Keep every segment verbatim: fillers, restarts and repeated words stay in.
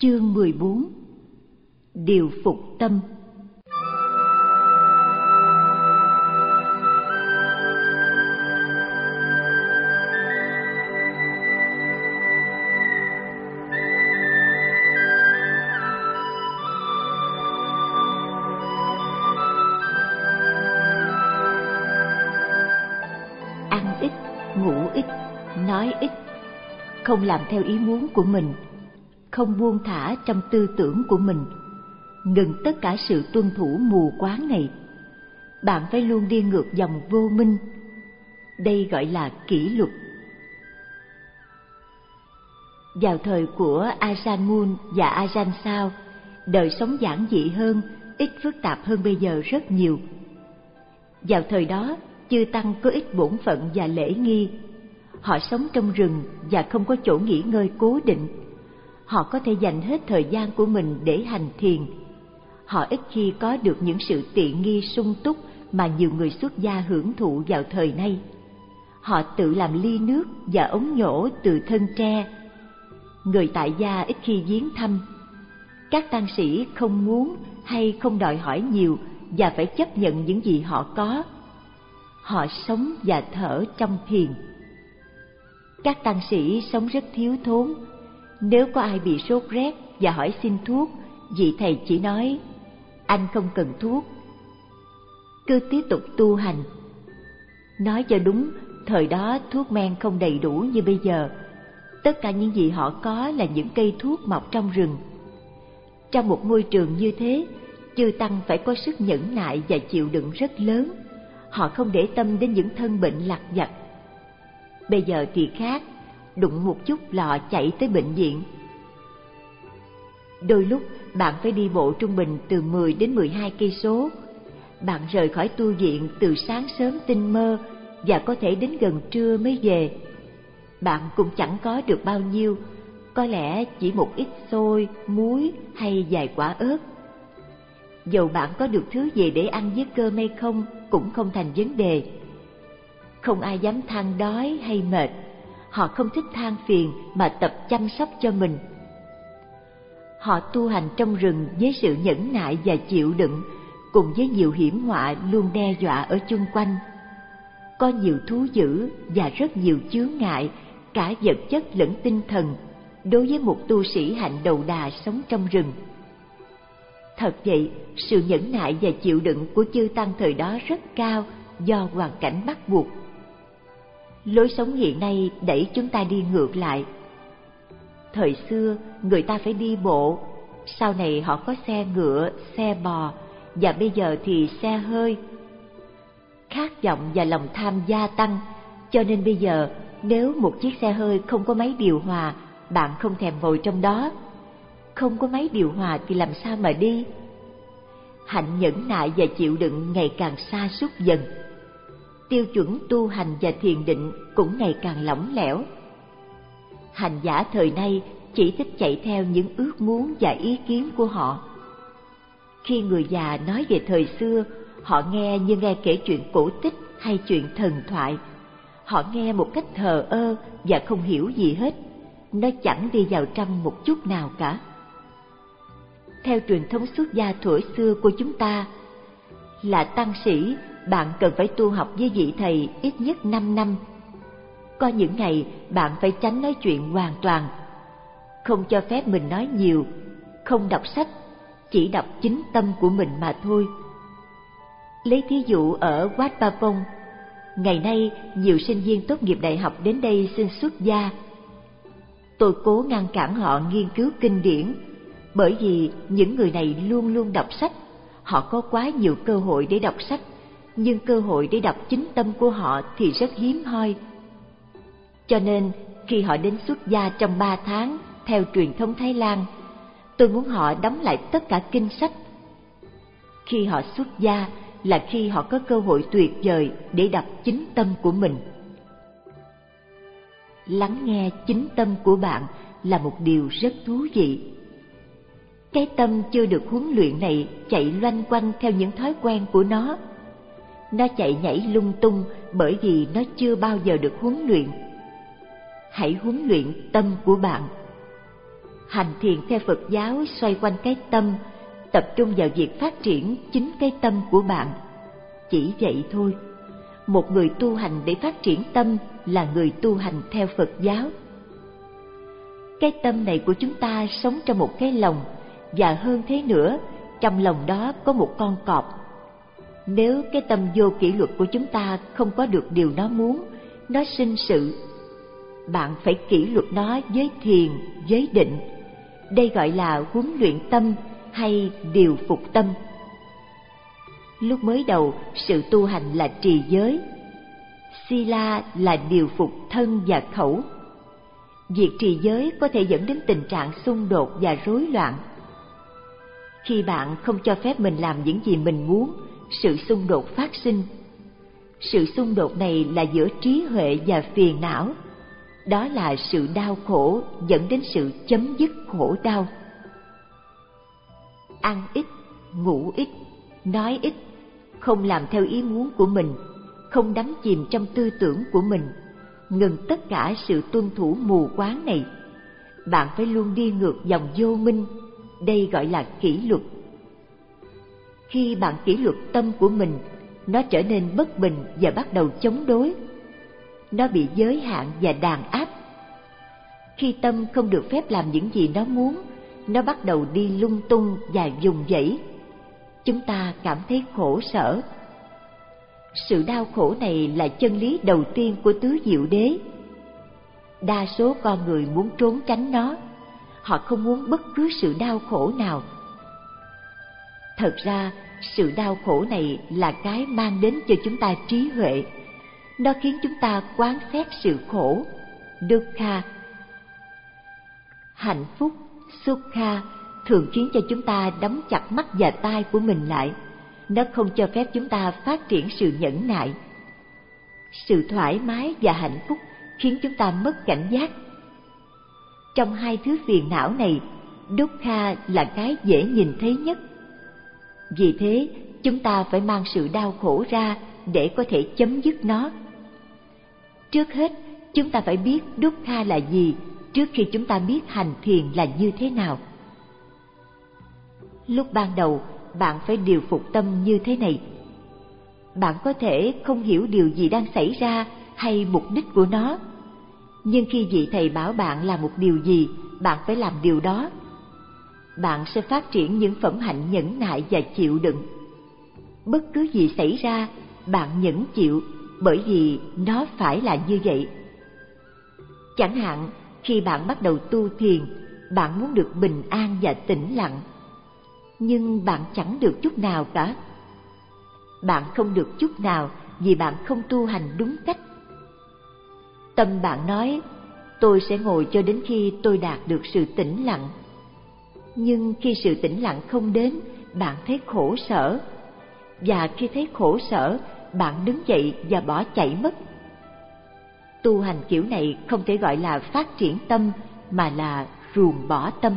Chương mười bốn. Điều phục tâm. Ăn ít, ngủ ít, nói ít, không làm theo ý muốn của mình, không buông thả trong tư tưởng của mình, ngừng tất cả sự tuân thủ mù quáng này. Bạn phải luôn đi ngược dòng vô minh. Đây gọi là kỷ luật. Vào thời của Ajahn Mun và Ajahn Sao, đời sống giản dị hơn, ít phức tạp hơn bây giờ rất nhiều. Vào thời đó, chư tăng có ít bổn phận và lễ nghi. Họ sống trong rừng và không có chỗ nghỉ ngơi cố định. Họ có thể dành hết thời gian của mình để hành thiền. Họ ít khi có được những sự tiện nghi sung túc mà nhiều người xuất gia hưởng thụ vào thời nay. Họ tự làm ly nước và ống nhổ từ thân tre. Người tại gia ít khi viếng thăm. Các tăng sĩ không muốn hay không đòi hỏi nhiều và phải chấp nhận những gì họ có. Họ sống và thở trong thiền. Các tăng sĩ sống rất thiếu thốn. Nếu có ai bị sốt rét và hỏi xin thuốc, vị thầy chỉ nói, anh không cần thuốc, cứ tiếp tục tu hành. Nói cho đúng, thời đó thuốc men không đầy đủ như bây giờ. Tất cả những gì họ có là những cây thuốc mọc trong rừng. Trong một môi trường như thế, chư tăng phải có sức nhẫn nại và chịu đựng rất lớn. Họ không để tâm đến những thân bệnh lặt vặt. Bây giờ thì khác, đụng một chút là họ chạy tới bệnh viện. Đôi lúc bạn phải đi bộ trung bình từ mười đến mười hai cây số. Bạn rời khỏi tu viện từ sáng sớm tinh mơ và có thể đến gần trưa mới về. Bạn cũng chẳng có được bao nhiêu, có lẽ chỉ một ít xôi, muối hay vài quả ớt. Dầu bạn có được thứ gì để ăn với cơm hay không cũng không thành vấn đề. Không ai dám than đói hay mệt. Họ không thích than phiền mà tập chăm sóc cho mình. Họ tu hành trong rừng với sự nhẫn nại và chịu đựng, cùng với nhiều hiểm họa luôn đe dọa ở chung quanh. Có nhiều thú dữ và rất nhiều chướng ngại, cả vật chất lẫn tinh thần, đối với một tu sĩ hạnh đầu đà sống trong rừng. Thật vậy, sự nhẫn nại và chịu đựng của chư tăng thời đó rất cao do hoàn cảnh bắt buộc. Lối sống hiện nay đẩy chúng ta đi ngược lại. Thời xưa, người ta phải đi bộ, sau này họ có xe ngựa, xe bò, và bây giờ thì xe hơi. Khát vọng và lòng tham gia tăng, cho nên bây giờ nếu một chiếc xe hơi không có máy điều hòa, bạn không thèm ngồi trong đó. Không có máy điều hòa thì làm sao mà đi? Hạnh nhẫn nại và chịu đựng ngày càng sa sút dần. Tiêu chuẩn tu hành và thiền định cũng ngày càng lỏng lẻo. Hành giả thời nay chỉ thích chạy theo những ước muốn và ý kiến của họ. Khi người già nói về thời xưa, họ nghe như nghe kể chuyện cổ tích hay chuyện thần thoại. Họ nghe một cách thờ ơ và không hiểu gì hết. Nó chẳng đi vào trong một chút nào cả. Theo truyền thống xuất gia thuở xưa của chúng ta, là tăng sĩ, bạn cần phải tu học với vị thầy ít nhất năm năm. Có những ngày bạn phải tránh nói chuyện hoàn toàn, không cho phép mình nói nhiều, không đọc sách, chỉ đọc chính tâm của mình mà thôi. Lấy thí dụ ở Wat Pa Pong, ngày nay nhiều sinh viên tốt nghiệp đại học đến đây xin xuất gia. Tôi cố ngăn cản họ nghiên cứu kinh điển, bởi vì những người này luôn luôn đọc sách. Họ có quá nhiều cơ hội để đọc sách, nhưng cơ hội để đọc chính tâm của họ thì rất hiếm hoi. Cho nên khi họ đến xuất gia trong ba tháng theo truyền thống Thái Lan, tôi muốn họ đóng lại tất cả kinh sách. Khi họ xuất gia là khi họ có cơ hội tuyệt vời để đọc chính tâm của mình. Lắng nghe chính tâm của bạn là một điều rất thú vị. Cái tâm chưa được huấn luyện này chạy loanh quanh theo những thói quen của nó. Nó chạy nhảy lung tung bởi vì nó chưa bao giờ được huấn luyện. Hãy huấn luyện tâm của bạn. Hành thiền theo Phật giáo xoay quanh cái tâm, tập trung vào việc phát triển chính cái tâm của bạn. Chỉ vậy thôi. Một người tu hành để phát triển tâm là người tu hành theo Phật giáo. Cái tâm này của chúng ta sống trong một cái lòng, và hơn thế nữa, trong lòng đó có một con cọp. Nếu cái tâm vô kỷ luật của chúng ta không có được điều nó muốn, nó sinh sự. Bạn phải kỷ luật nó với thiền, với định. Đây gọi là huấn luyện tâm hay điều phục tâm. Lúc mới đầu, sự tu hành là trì giới. Sila là điều phục thân và khẩu. Việc trì giới có thể dẫn đến tình trạng xung đột và rối loạn. Khi bạn không cho phép mình làm những gì mình muốn, sự xung đột phát sinh. Sự xung đột này là giữa trí huệ và phiền não. Đó là sự đau khổ dẫn đến sự chấm dứt khổ đau. Ăn ít, ngủ ít, nói ít, không làm theo ý muốn của mình, không đắm chìm trong tư tưởng của mình, ngừng tất cả sự tuân thủ mù quáng này. Bạn phải luôn đi ngược dòng vô minh, đây gọi là kỷ luật. Khi bạn kỷ luật tâm của mình, nó trở nên bất bình và bắt đầu chống đối. Nó bị giới hạn và đàn áp. Khi tâm không được phép làm những gì nó muốn, nó bắt đầu đi lung tung và vùng vẫy. Chúng ta cảm thấy khổ sở. Sự đau khổ này là chân lý đầu tiên của tứ diệu đế. Đa số con người muốn trốn tránh nó. Họ không muốn bất cứ sự đau khổ nào. Thật ra, sự đau khổ này là cái mang đến cho chúng ta trí huệ. Nó khiến chúng ta quán xét sự khổ, dukkha. Hạnh phúc, sukha, thường khiến cho chúng ta đóng chặt mắt và tai của mình lại. Nó không cho phép chúng ta phát triển sự nhẫn nại. Sự thoải mái và hạnh phúc khiến chúng ta mất cảnh giác. Trong hai thứ phiền não này, dukkha là cái dễ nhìn thấy nhất. Vì thế, chúng ta phải mang sự đau khổ ra để có thể chấm dứt nó. Trước hết, chúng ta phải biết dukkha là gì trước khi chúng ta biết hành thiền là như thế nào. Lúc ban đầu, bạn phải điều phục tâm như thế này. Bạn có thể không hiểu điều gì đang xảy ra hay mục đích của nó. Nhưng khi vị thầy bảo bạn làm một điều gì, bạn phải làm điều đó. Bạn sẽ phát triển những phẩm hạnh nhẫn nại và chịu đựng. Bất cứ gì xảy ra, bạn nhẫn chịu, bởi vì nó phải là như vậy. Chẳng hạn, khi bạn bắt đầu tu thiền, bạn muốn được bình an và tĩnh lặng. Nhưng bạn chẳng được chút nào cả. Bạn không được chút nào vì bạn không tu hành đúng cách. Tâm bạn nói, tôi sẽ ngồi cho đến khi tôi đạt được sự tĩnh lặng. Nhưng khi sự tĩnh lặng không đến, bạn thấy khổ sở. Và khi thấy khổ sở, bạn đứng dậy và bỏ chạy mất. Tu hành kiểu này không thể gọi là phát triển tâm, mà là ruồng bỏ tâm.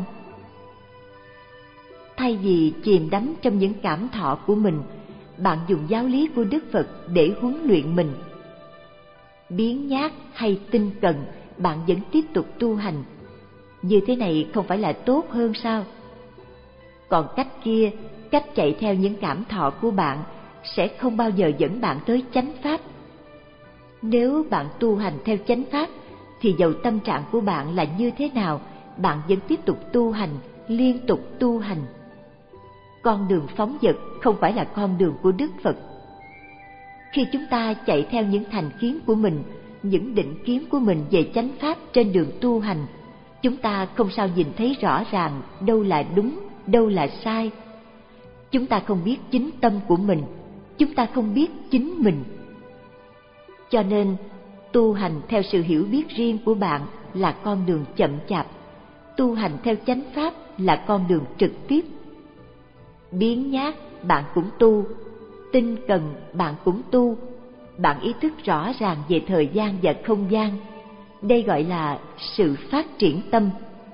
Thay vì chìm đắm trong những cảm thọ của mình, bạn dùng giáo lý của Đức Phật để huấn luyện mình. Biếng nhác hay tinh cần, bạn vẫn tiếp tục tu hành. Như thế này không phải là tốt hơn sao? Còn cách kia, cách chạy theo những cảm thọ của bạn sẽ không bao giờ dẫn bạn tới chánh pháp. Nếu bạn tu hành theo chánh pháp, thì dầu tâm trạng của bạn là như thế nào, bạn vẫn tiếp tục tu hành, liên tục tu hành. Con đường phóng dật không phải là con đường của Đức Phật. Khi chúng ta chạy theo những thành kiến của mình, những định kiến của mình về chánh pháp trên đường tu hành, chúng ta không sao nhìn thấy rõ ràng đâu là đúng, đâu là sai. Chúng ta không biết chính tâm của mình, chúng ta không biết chính mình. Cho nên, tu hành theo sự hiểu biết riêng của bạn là con đường chậm chạp. Tu hành theo chánh pháp là con đường trực tiếp. Biếng nhác, bạn cũng tu. Tinh cần, bạn cũng tu. Bạn ý thức rõ ràng về thời gian và không gian. Đây gọi là sự phát triển tâm.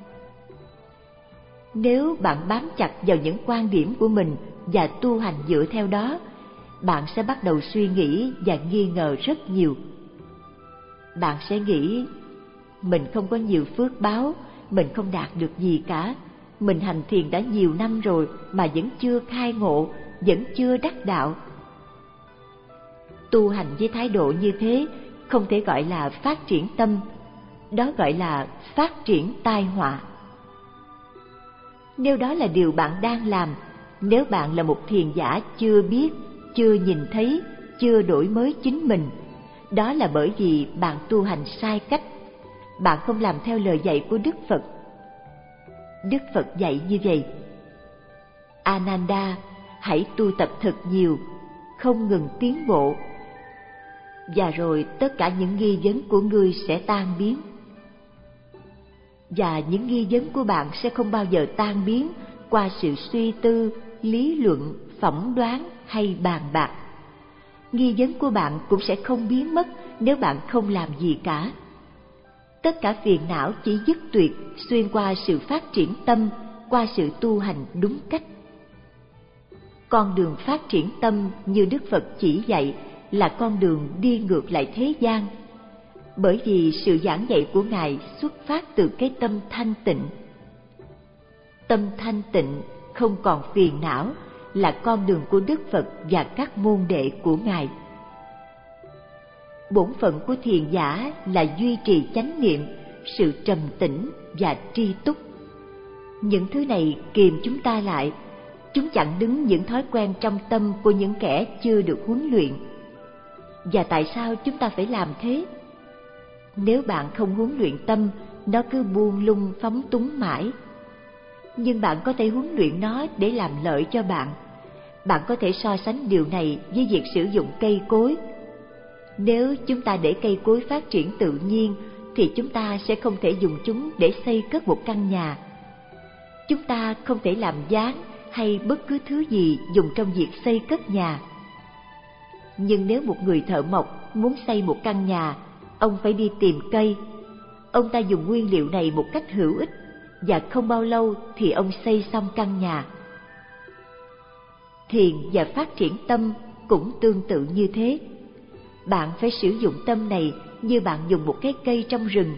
Nếu bạn bám chặt vào những quan điểm của mình và tu hành dựa theo đó, bạn sẽ bắt đầu suy nghĩ và nghi ngờ rất nhiều. Bạn sẽ nghĩ, mình không có nhiều phước báo, mình không đạt được gì cả. Mình hành thiền đã nhiều năm rồi mà vẫn chưa khai ngộ, vẫn chưa đắc đạo. Tu hành với thái độ như thế không thể gọi là phát triển tâm, đó gọi là phát triển tai họa. Nếu đó là điều bạn đang làm, nếu bạn là một thiền giả chưa biết, chưa nhìn thấy, chưa đổi mới chính mình, đó là bởi vì bạn tu hành sai cách, bạn không làm theo lời dạy của Đức Phật. Đức Phật dạy như vậy: Ananda, hãy tu tập thật nhiều, không ngừng tiến bộ, và rồi tất cả những nghi vấn của ngươi sẽ tan biến. Và những nghi vấn của bạn sẽ không bao giờ tan biến qua sự suy tư, lý luận, phỏng đoán hay bàn bạc. Nghi vấn của bạn cũng sẽ không biến mất nếu bạn không làm gì cả. Tất cả phiền não chỉ dứt tuyệt xuyên qua sự phát triển tâm, qua sự tu hành đúng cách. Con đường phát triển tâm như Đức Phật chỉ dạy là con đường đi ngược lại thế gian, bởi vì sự giảng dạy của Ngài xuất phát từ cái tâm thanh tịnh. Tâm thanh tịnh không còn phiền não là con đường của Đức Phật và các môn đệ của Ngài. Bổn phận của thiền giả là duy trì chánh niệm, sự trầm tĩnh và tri túc. Những thứ này kìm chúng ta lại, chúng chặn đứng những thói quen trong tâm của những kẻ chưa được huấn luyện. Và tại sao chúng ta phải làm thế? Nếu bạn không huấn luyện tâm, nó cứ buông lung phóng túng mãi. Nhưng bạn có thể huấn luyện nó để làm lợi cho bạn. Bạn có thể so sánh điều này với việc sử dụng cây cối. Nếu chúng ta để cây cối phát triển tự nhiên, thì chúng ta sẽ không thể dùng chúng để xây cất một căn nhà. Chúng ta không thể làm dáng hay bất cứ thứ gì dùng trong việc xây cất nhà. Nhưng nếu một người thợ mộc muốn xây một căn nhà, ông phải đi tìm cây. Ông ta dùng nguyên liệu này một cách hữu ích, và không bao lâu thì ông xây xong căn nhà. Thiền và phát triển tâm cũng tương tự như thế. Bạn phải sử dụng tâm này như bạn dùng một cái cây trong rừng,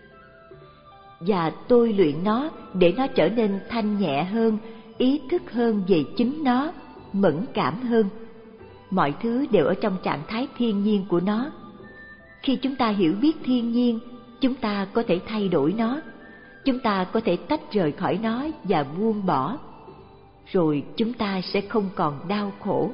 và tôi luyện nó để nó trở nên thanh nhẹ hơn, ý thức hơn về chính nó, mẫn cảm hơn. Mọi thứ đều ở trong trạng thái thiên nhiên của nó. Khi chúng ta hiểu biết thiên nhiên, chúng ta có thể thay đổi nó, chúng ta có thể tách rời khỏi nó và buông bỏ, rồi chúng ta sẽ không còn đau khổ.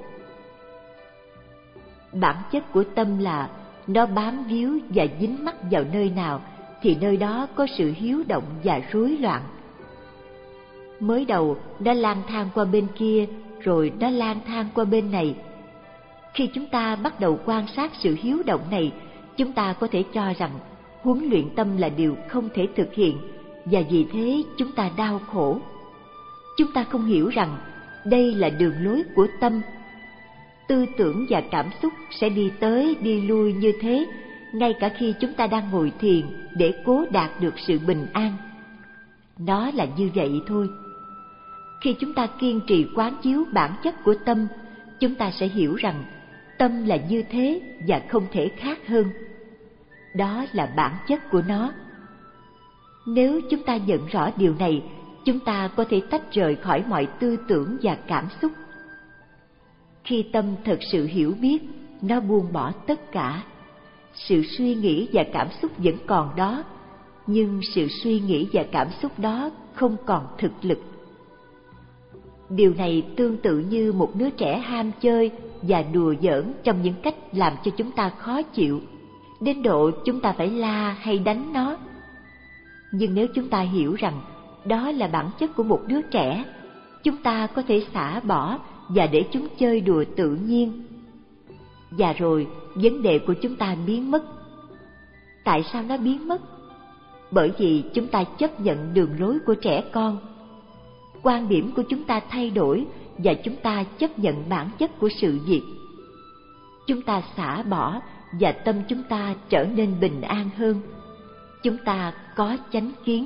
Bản chất của tâm là nó bám víu và dính mắc vào nơi nào thì nơi đó có sự hiếu động và rối loạn. Mới đầu nó lang thang qua bên kia, rồi nó lang thang qua bên này. Khi chúng ta bắt đầu quan sát sự hiếu động này, chúng ta có thể cho rằng huấn luyện tâm là điều không thể thực hiện, và vì thế chúng ta đau khổ. Chúng ta không hiểu rằng đây là đường lối của tâm. Tư tưởng và cảm xúc sẽ đi tới đi lui như thế, ngay cả khi chúng ta đang ngồi thiền để cố đạt được sự bình an. Nó là như vậy thôi. Khi chúng ta kiên trì quán chiếu bản chất của tâm, chúng ta sẽ hiểu rằng tâm là như thế và không thể khác hơn. Đó là bản chất của nó. Nếu chúng ta nhận rõ điều này, chúng ta có thể tách rời khỏi mọi tư tưởng và cảm xúc. Khi tâm thật sự hiểu biết, nó buông bỏ tất cả. Sự suy nghĩ và cảm xúc vẫn còn đó, nhưng sự suy nghĩ và cảm xúc đó không còn thực lực. Điều này tương tự như một đứa trẻ ham chơi và đùa giỡn trong những cách làm cho chúng ta khó chịu, đến độ chúng ta phải la hay đánh nó. Nhưng nếu chúng ta hiểu rằng đó là bản chất của một đứa trẻ, chúng ta có thể xả bỏ và để chúng chơi đùa tự nhiên. Và rồi vấn đề của chúng ta biến mất. Tại sao nó biến mất? Bởi vì chúng ta chấp nhận đường lối của trẻ con. Quan điểm của chúng ta thay đổi và chúng ta chấp nhận bản chất của sự việc. Chúng ta xả bỏ và tâm chúng ta trở nên bình an hơn. Chúng ta có chánh kiến.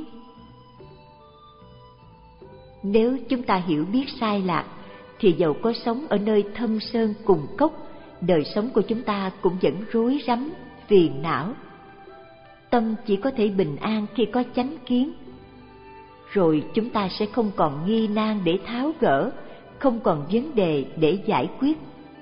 Nếu chúng ta hiểu biết sai lạc, thì dầu có sống ở nơi thâm sơn cùng cốc, đời sống của chúng ta cũng vẫn rối rắm, phiền não. Tâm chỉ có thể bình an khi có chánh kiến. rồi chúng ta sẽ không còn nghi nan để tháo gỡ, không còn vấn đề để giải quyết.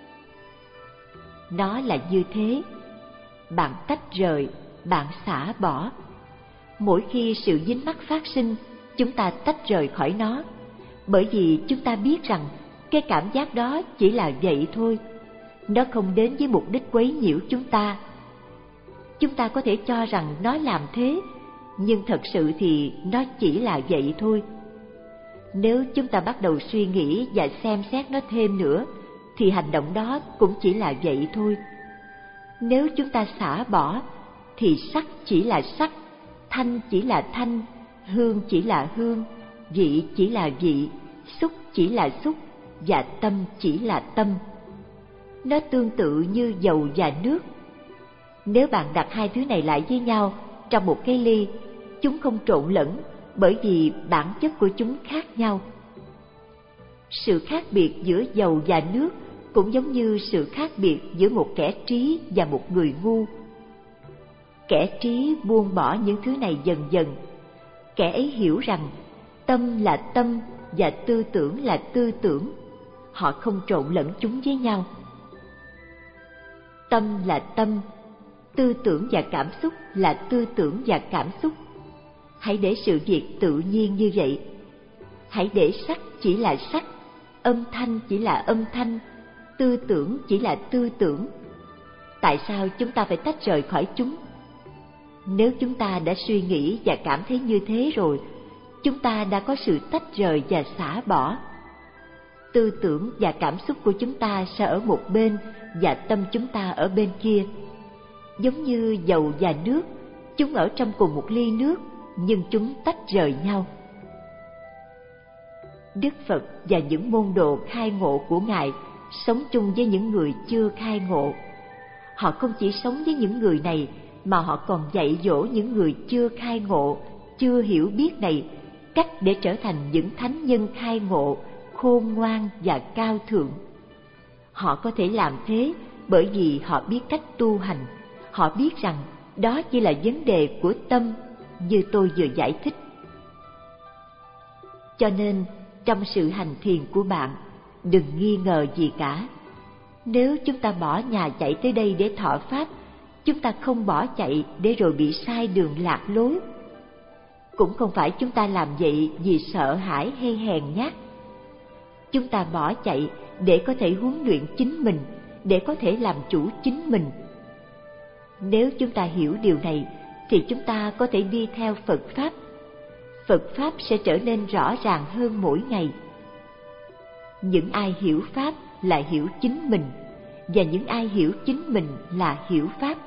Nó là như thế. Bạn tách rời, bạn xả bỏ. Mỗi khi sự dính mắc phát sinh, chúng ta tách rời khỏi nó, bởi vì chúng ta biết rằng cái cảm giác đó chỉ là vậy thôi. Nó không đến với mục đích quấy nhiễu chúng ta. Chúng ta có thể cho rằng nó làm thế, nhưng thật sự thì nó chỉ là vậy thôi. Nếu chúng ta bắt đầu suy nghĩ và xem xét nó thêm nữa, thì hành động đó cũng chỉ là vậy thôi. Nếu chúng ta xả bỏ, thì sắc chỉ là sắc, thanh chỉ là thanh, hương chỉ là hương, vị chỉ là vị, xúc chỉ là xúc, và tâm chỉ là tâm. Nó tương tự như dầu và nước. Nếu bạn đặt hai thứ này lại với nhau trong một cái ly, chúng không trộn lẫn, bởi vì bản chất của chúng khác nhau. Sự khác biệt giữa dầu và nước cũng giống như sự khác biệt giữa một kẻ trí và một người ngu. Kẻ trí buông bỏ những thứ này dần dần. Kẻ ấy hiểu rằng tâm là tâm và tư tưởng là tư tưởng. Họ không trộn lẫn chúng với nhau. Tâm là tâm, tư tưởng và cảm xúc là tư tưởng và cảm xúc. Hãy để sự việc tự nhiên như vậy. Hãy để sắc chỉ là sắc, âm thanh chỉ là âm thanh, tư tưởng chỉ là tư tưởng. Tại sao chúng ta phải tách rời khỏi chúng? Nếu chúng ta đã suy nghĩ và cảm thấy như thế rồi, chúng ta đã có sự tách rời và xả bỏ. Tư tưởng và cảm xúc của chúng ta sẽ ở một bên và tâm chúng ta ở bên kia. Giống như dầu và nước, chúng ở trong cùng một ly nước, nhưng chúng tách rời nhau. Đức Phật và những môn đồ khai ngộ của Ngài sống chung với những người chưa khai ngộ. Họ không chỉ sống với những người này, mà họ còn dạy dỗ những người chưa khai ngộ, chưa hiểu biết này, cách để trở thành những thánh nhân khai ngộ, khôn ngoan và cao thượng. Họ có thể làm thế bởi vì họ biết cách tu hành. Họ biết rằng đó chỉ là vấn đề của tâm, như tôi vừa giải thích. Cho nên, trong sự hành thiền của bạn, đừng nghi ngờ gì cả. Nếu chúng ta bỏ nhà chạy tới đây để thọ pháp, chúng ta không bỏ chạy để rồi bị sai đường lạc lối. Cũng không phải chúng ta làm vậy vì sợ hãi hay hèn nhát. Chúng ta bỏ chạy để có thể huấn luyện chính mình, để có thể làm chủ chính mình. Nếu chúng ta hiểu điều này, thì chúng ta có thể đi theo Phật Pháp. Phật Pháp sẽ trở nên rõ ràng hơn mỗi ngày. Những ai hiểu Pháp là hiểu chính mình, và những ai hiểu chính mình là hiểu Pháp.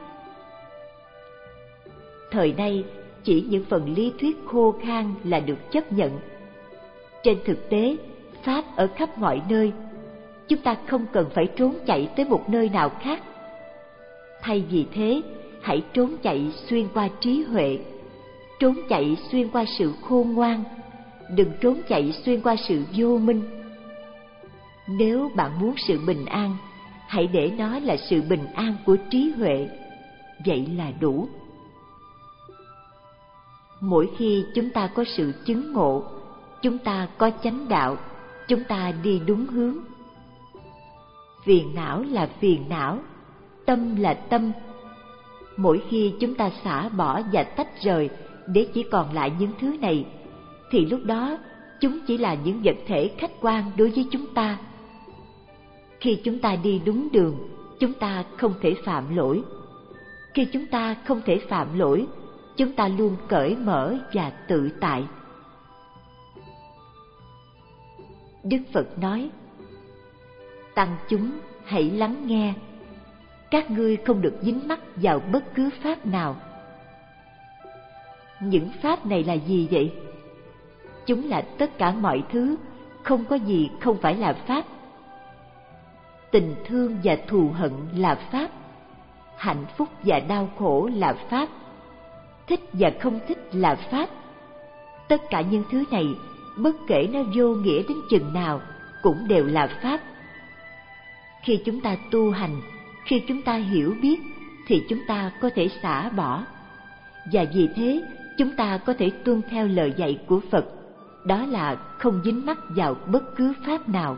Thời nay, chỉ những phần lý thuyết khô khan là được chấp nhận. Trên thực tế, Pháp ở khắp mọi nơi. Chúng ta không cần phải trốn chạy tới một nơi nào khác. Thay vì thế, hãy trốn chạy xuyên qua trí huệ, trốn chạy xuyên qua sự khôn ngoan, đừng trốn chạy xuyên qua sự vô minh. Nếu bạn muốn sự bình an, hãy để nó là sự bình an của trí huệ, vậy là đủ. Mỗi khi chúng ta có sự chứng ngộ, chúng ta có chánh đạo, chúng ta đi đúng hướng. Phiền não là phiền não, tâm là tâm. Mỗi khi chúng ta xả bỏ và tách rời để chỉ còn lại những thứ này, thì lúc đó chúng chỉ là những vật thể khách quan đối với chúng ta. Khi chúng ta đi đúng đường, chúng ta không thể phạm lỗi. Khi chúng ta không thể phạm lỗi, chúng ta luôn cởi mở và tự tại. Đức Phật nói: Tăng chúng hãy lắng nghe, các ngươi không được dính mắc vào bất cứ pháp nào. Những pháp này là gì vậy? Chúng là tất cả mọi thứ, không có gì không phải là pháp. Tình thương và thù hận là pháp, hạnh phúc và đau khổ là pháp, thích và không thích là pháp. Tất cả những thứ này, bất kể nó vô nghĩa đến chừng nào, cũng đều là pháp. Khi chúng ta tu hành, khi chúng ta hiểu biết, thì chúng ta có thể xả bỏ. Và vì thế, chúng ta có thể tuân theo lời dạy của Phật, đó là không dính mắc vào bất cứ pháp nào.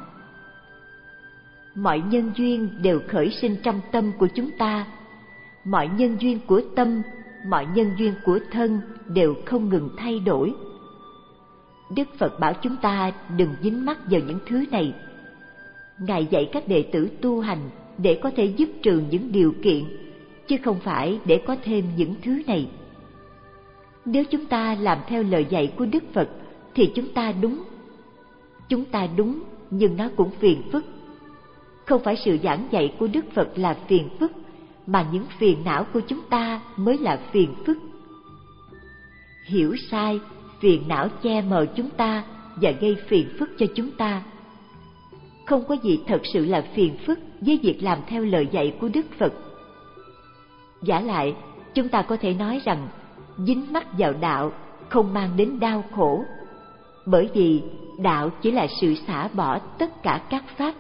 Mọi nhân duyên đều khởi sinh trong tâm của chúng ta. Mọi nhân duyên của tâm, mọi nhân duyên của thân đều không ngừng thay đổi. Đức Phật bảo chúng ta đừng dính mắc vào những thứ này. Ngài dạy các đệ tử tu hành để có thể dứt trừ những điều kiện, chứ không phải để có thêm những thứ này. Nếu chúng ta làm theo lời dạy của Đức Phật thì chúng ta đúng. Chúng ta đúng, nhưng nó cũng phiền phức. Không phải sự giảng dạy của Đức Phật là phiền phức, mà những phiền não của chúng ta mới là phiền phức. Hiểu sai, phiền não che mờ chúng ta và gây phiền phức cho chúng ta. Không có gì thật sự là phiền phức với việc làm theo lời dạy của Đức Phật. Vả lại, chúng ta có thể nói rằng dính mắc vào đạo không mang đến đau khổ, bởi vì đạo chỉ là sự xả bỏ tất cả các pháp.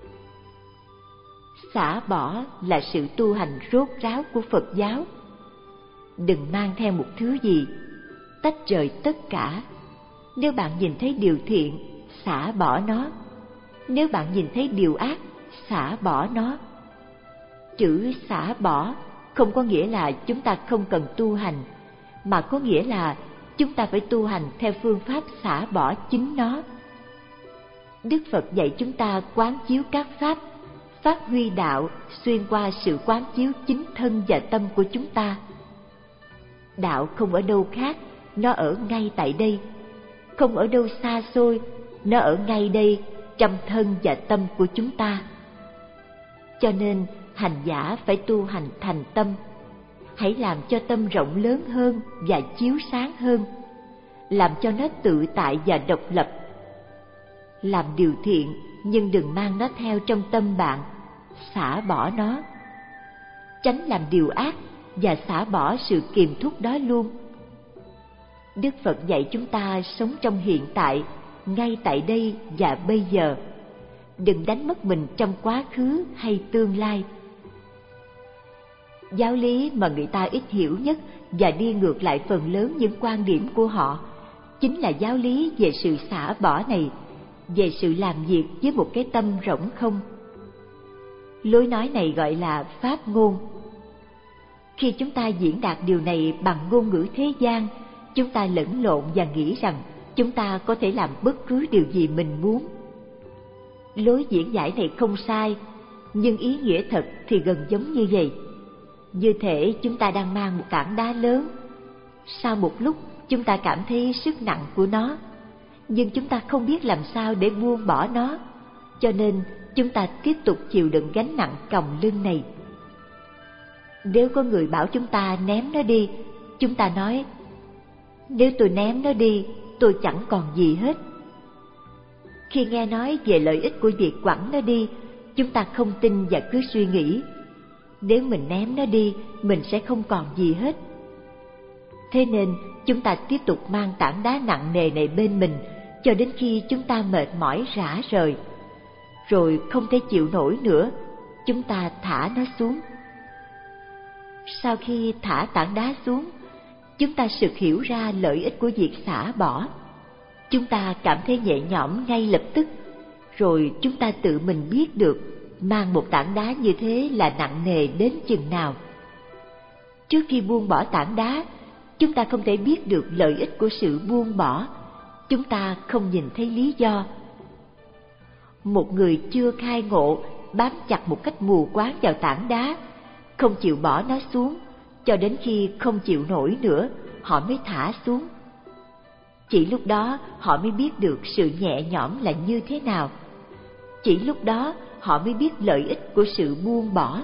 Xả bỏ là sự tu hành rốt ráo của Phật giáo. Đừng mang theo một thứ gì, tách rời tất cả. Nếu bạn nhìn thấy điều thiện, xả bỏ nó. Nếu bạn nhìn thấy điều ác, xả bỏ nó. Chữ xả bỏ không có nghĩa là chúng ta không cần tu hành, mà có nghĩa là chúng ta phải tu hành theo phương pháp xả bỏ chính nó. Đức Phật dạy chúng ta quán chiếu các pháp, phát huy đạo xuyên qua sự quán chiếu chính thân và tâm của chúng ta. Đạo không ở đâu khác, nó ở ngay tại đây. Không ở đâu xa xôi, nó ở ngay đây, trong thân và tâm của chúng ta. Cho nên hành giả phải tu hành thành tâm. Hãy làm cho tâm rộng lớn hơn và chiếu sáng hơn, làm cho nó tự tại và độc lập. Làm điều thiện nhưng đừng mang nó theo trong tâm bạn, xả bỏ nó. Tránh làm điều ác và xả bỏ sự kiềm thúc đó luôn. Đức Phật dạy chúng ta sống trong hiện tại, ngay tại đây và bây giờ. Đừng đánh mất mình trong quá khứ hay tương lai. Giáo lý mà người ta ít hiểu nhất và đi ngược lại phần lớn những quan điểm của họ chính là giáo lý về sự xả bỏ này, về sự làm việc với một cái tâm rỗng không. Lối nói này gọi là pháp ngôn. Khi chúng ta diễn đạt điều này bằng ngôn ngữ thế gian, chúng ta lẫn lộn và nghĩ rằng chúng ta có thể làm bất cứ điều gì mình muốn. Lối diễn giải này không sai, nhưng ý nghĩa thật thì gần giống như vậy. Như thể chúng ta đang mang một tảng đá lớn. Sau một lúc chúng ta cảm thấy sức nặng của nó, nhưng chúng ta không biết làm sao để buông bỏ nó, cho nên chúng ta tiếp tục chịu đựng gánh nặng còng lưng này. Nếu có người bảo chúng ta ném nó đi, chúng ta nói: nếu tôi ném nó đi, tôi chẳng còn gì hết. Khi nghe nói về lợi ích của việc quẳng nó đi, chúng ta không tin và cứ suy nghĩ: nếu mình ném nó đi, mình sẽ không còn gì hết. Thế nên chúng ta tiếp tục mang tảng đá nặng nề này bên mình cho đến khi chúng ta mệt mỏi rã rời. Rồi không thể chịu nổi nữa, chúng ta thả nó xuống. Sau khi thả tảng đá xuống, chúng ta sực hiểu ra lợi ích của việc xả bỏ. Chúng ta cảm thấy nhẹ nhõm ngay lập tức, rồi chúng ta tự mình biết được mang một tảng đá như thế là nặng nề đến chừng nào. Trước khi buông bỏ tảng đá, chúng ta không thể biết được lợi ích của sự buông bỏ. Chúng ta không nhìn thấy lý do. Một người chưa khai ngộ bám chặt một cách mù quáng vào tảng đá, không chịu bỏ nó xuống, cho đến khi không chịu nổi nữa, họ mới thả xuống. Chỉ lúc đó họ mới biết được sự nhẹ nhõm là như thế nào. Chỉ lúc đó họ mới biết lợi ích của sự buông bỏ.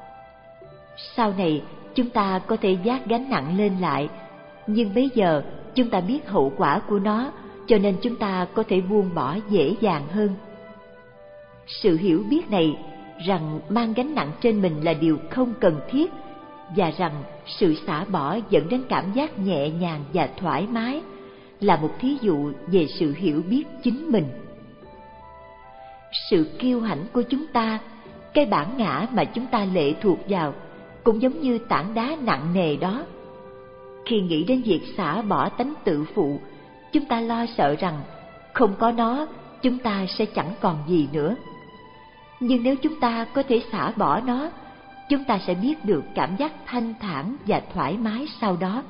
Sau này chúng ta có thể vác gánh nặng lên lại, nhưng bây giờ chúng ta biết hậu quả của nó, cho nên chúng ta có thể buông bỏ dễ dàng hơn. Sự hiểu biết này rằng mang gánh nặng trên mình là điều không cần thiết, và rằng sự xả bỏ dẫn đến cảm giác nhẹ nhàng và thoải mái là một thí dụ về sự hiểu biết chính mình. Sự kiêu hãnh của chúng ta, cái bản ngã mà chúng ta lệ thuộc vào, cũng giống như tảng đá nặng nề đó. Khi nghĩ đến việc xả bỏ tánh tự phụ, chúng ta lo sợ rằng không có nó, chúng ta sẽ chẳng còn gì nữa. Nhưng nếu chúng ta có thể xả bỏ nó, chúng ta sẽ biết được cảm giác thanh thản và thoải mái sau đó.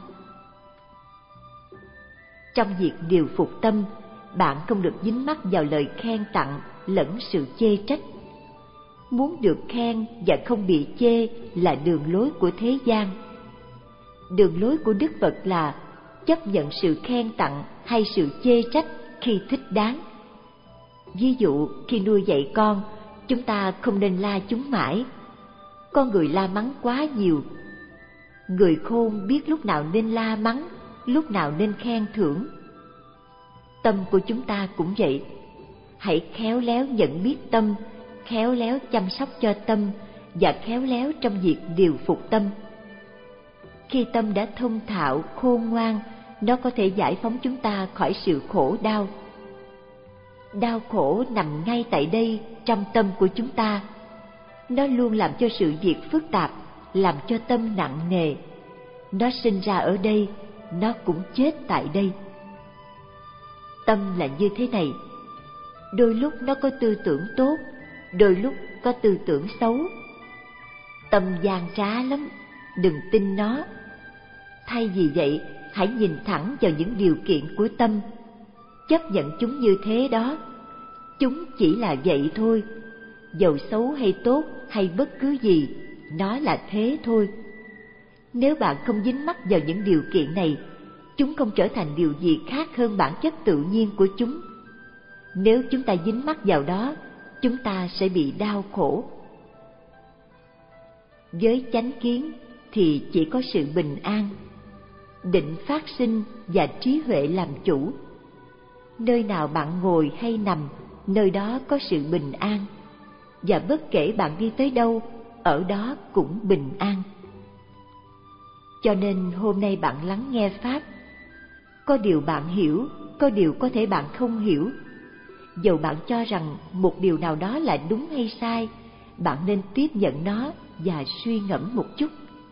Trong việc điều phục tâm, bạn không được dính mắc vào lời khen tặng lẫn sự chê trách. Muốn được khen và không bị chê là đường lối của thế gian. Đường lối của Đức Phật là chấp nhận sự khen tặng hay sự chê trách khi thích đáng. Ví dụ, khi nuôi dạy con, chúng ta không nên la chúng mãi. Con người la mắng quá nhiều. Người khôn biết lúc nào nên la mắng, lúc nào nên khen thưởng. Tâm của chúng ta cũng vậy. Hãy khéo léo nhận biết tâm, khéo léo chăm sóc cho tâm và khéo léo trong việc điều phục tâm. Khi tâm đã thông thạo, khôn ngoan, nó có thể giải phóng chúng ta khỏi sự khổ đau. Đau khổ nằm ngay tại đây, trong tâm của chúng ta. Nó luôn làm cho sự việc phức tạp, làm cho tâm nặng nề. Nó sinh ra ở đây, nó cũng chết tại đây. Tâm là như thế này. Đôi lúc nó có tư tưởng tốt, đôi lúc có tư tưởng xấu. Tâm gian trá lắm, đừng tin nó. Thay vì vậy, hãy nhìn thẳng vào những điều kiện của tâm, chấp nhận chúng như thế đó. Chúng chỉ là vậy thôi. Dầu xấu hay tốt hay bất cứ gì, nó là thế thôi. Nếu bạn không dính mắc vào những điều kiện này, chúng không trở thành điều gì khác hơn bản chất tự nhiên của chúng. Nếu chúng ta dính mắc vào đó, chúng ta sẽ bị đau khổ. Với chánh kiến thì chỉ có sự bình an. Định phát sinh và trí huệ làm chủ. Nơi nào bạn ngồi hay nằm, nơi đó có sự bình an. Và bất kể bạn đi tới đâu, ở đó cũng bình an. Cho nên hôm nay bạn lắng nghe Pháp. Có điều bạn hiểu, có điều có thể bạn không hiểu. Dầu bạn cho rằng một điều nào đó là đúng hay sai, bạn nên tiếp nhận nó và suy ngẫm một chút.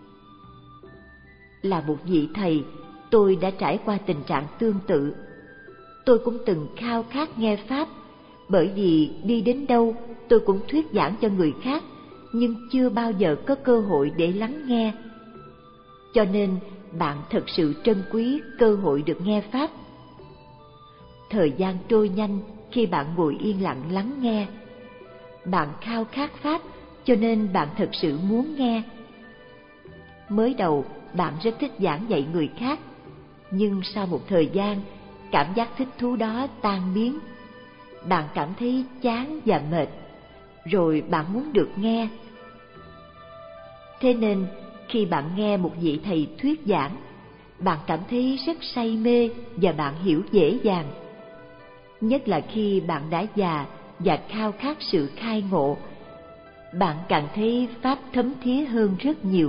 Là một vị thầy, tôi đã trải qua tình trạng tương tự. Tôi cũng từng khao khát nghe Pháp, bởi vì đi đến đâu tôi cũng thuyết giảng cho người khác, nhưng chưa bao giờ có cơ hội để lắng nghe. Cho nên bạn thật sự trân quý cơ hội được nghe Pháp. Thời gian trôi nhanh khi bạn ngồi yên lặng lắng nghe. Bạn khao khát Pháp, cho nên bạn thật sự muốn nghe. Mới đầu bạn rất thích giảng dạy người khác, nhưng sau một thời gian, cảm giác thích thú đó tan biến. Bạn cảm thấy chán và mệt, rồi bạn muốn được nghe. Thế nên khi bạn nghe một vị thầy thuyết giảng, bạn cảm thấy rất say mê và bạn hiểu dễ dàng. Nhất là khi bạn đã già và khao khát sự khai ngộ, bạn càng thấy Pháp thấm thía hơn rất nhiều.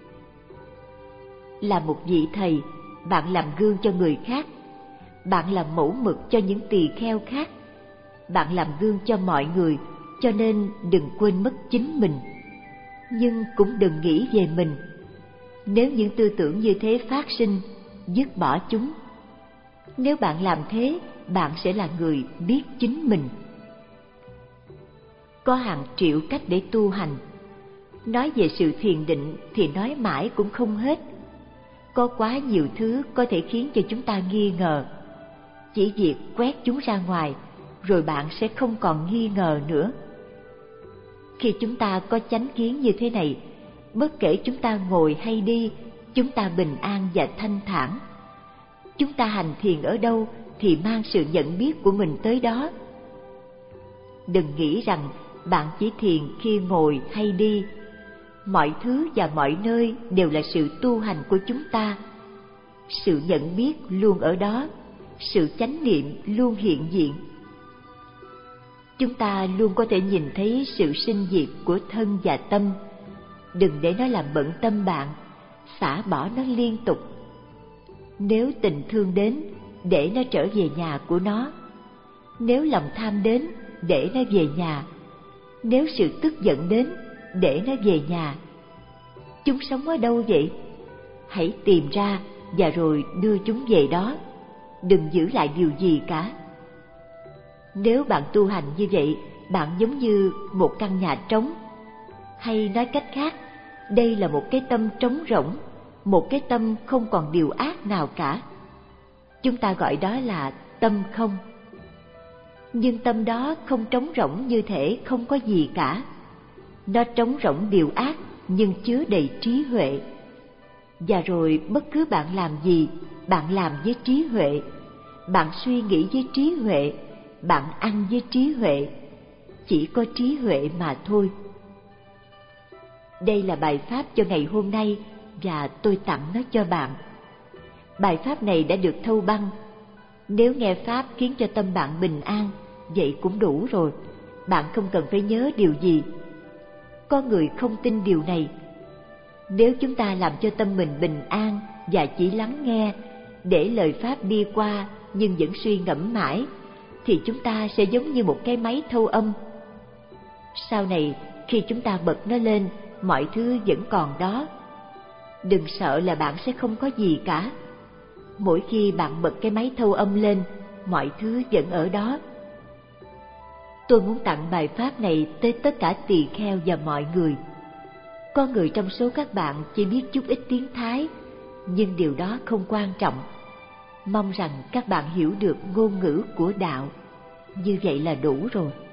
Là một vị thầy, bạn làm gương cho người khác. Bạn làm mẫu mực cho những tỳ kheo khác. Bạn làm gương cho mọi người, cho nên đừng quên mất chính mình. Nhưng cũng đừng nghĩ về mình. Nếu những tư tưởng như thế phát sinh, dứt bỏ chúng. Nếu bạn làm thế, bạn sẽ là người biết chính mình. Có hàng triệu cách để tu hành. Nói về sự thiền định thì nói mãi cũng không hết. Có quá nhiều thứ có thể khiến cho chúng ta nghi ngờ. Chỉ việc quét chúng ra ngoài, rồi bạn sẽ không còn nghi ngờ nữa. Khi chúng ta có chánh kiến như thế này, bất kể chúng ta ngồi hay đi, chúng ta bình an và thanh thản. Chúng ta hành thiền ở đâu thì mang sự nhận biết của mình tới đó. Đừng nghĩ rằng bạn chỉ thiền khi ngồi hay đi. Mọi thứ và mọi nơi đều là sự tu hành của chúng ta. Sự nhận biết luôn ở đó, sự chánh niệm luôn hiện diện. Chúng ta luôn có thể nhìn thấy sự sinh diệt của thân và tâm. Đừng để nó làm bận tâm bạn, xả bỏ nó liên tục. Nếu tình thương đến, để nó trở về nhà của nó. Nếu lòng tham đến, để nó về nhà. Nếu sự tức giận đến, để nó về nhà. Chúng sống ở đâu vậy? Hãy tìm ra và rồi đưa chúng về đó. đừng giữ lại điều gì cả. Nếu bạn tu hành như vậy, bạn giống như một căn nhà trống. Hay nói cách khác, đây là một cái tâm trống rỗng, một cái tâm không còn điều ác nào cả. Chúng ta gọi đó là tâm không. Nhưng tâm đó không trống rỗng như thể không có gì cả. Nó trống rỗng điều ác nhưng chứa đầy trí huệ. Và rồi bất cứ bạn làm gì, bạn làm với trí huệ. Bạn suy nghĩ với trí huệ, bạn ăn với trí huệ. Chỉ có trí huệ mà thôi. Đây là bài pháp cho ngày hôm nay và tôi tặng nó cho bạn. Bài pháp này đã được thâu băng. Nếu nghe pháp khiến cho tâm bạn bình an, vậy cũng đủ rồi. Bạn không cần phải nhớ điều gì. Có người không tin điều này. Nếu chúng ta làm cho tâm mình bình an và chỉ lắng nghe, để lời pháp đi qua nhưng vẫn suy ngẫm mãi, thì chúng ta sẽ giống như một cái máy thâu âm. Sau này, khi chúng ta bật nó lên, mọi thứ vẫn còn đó. Đừng sợ là bạn sẽ không có gì cả. Mỗi khi bạn bật cái máy thâu âm lên, mọi thứ vẫn ở đó. Tôi muốn tặng bài pháp này tới tất cả tỳ kheo và mọi người. Có người trong số các bạn chỉ biết chút ít tiếng Thái, nhưng điều đó không quan trọng. Mong rằng các bạn hiểu được ngôn ngữ của đạo. Như vậy là đủ rồi.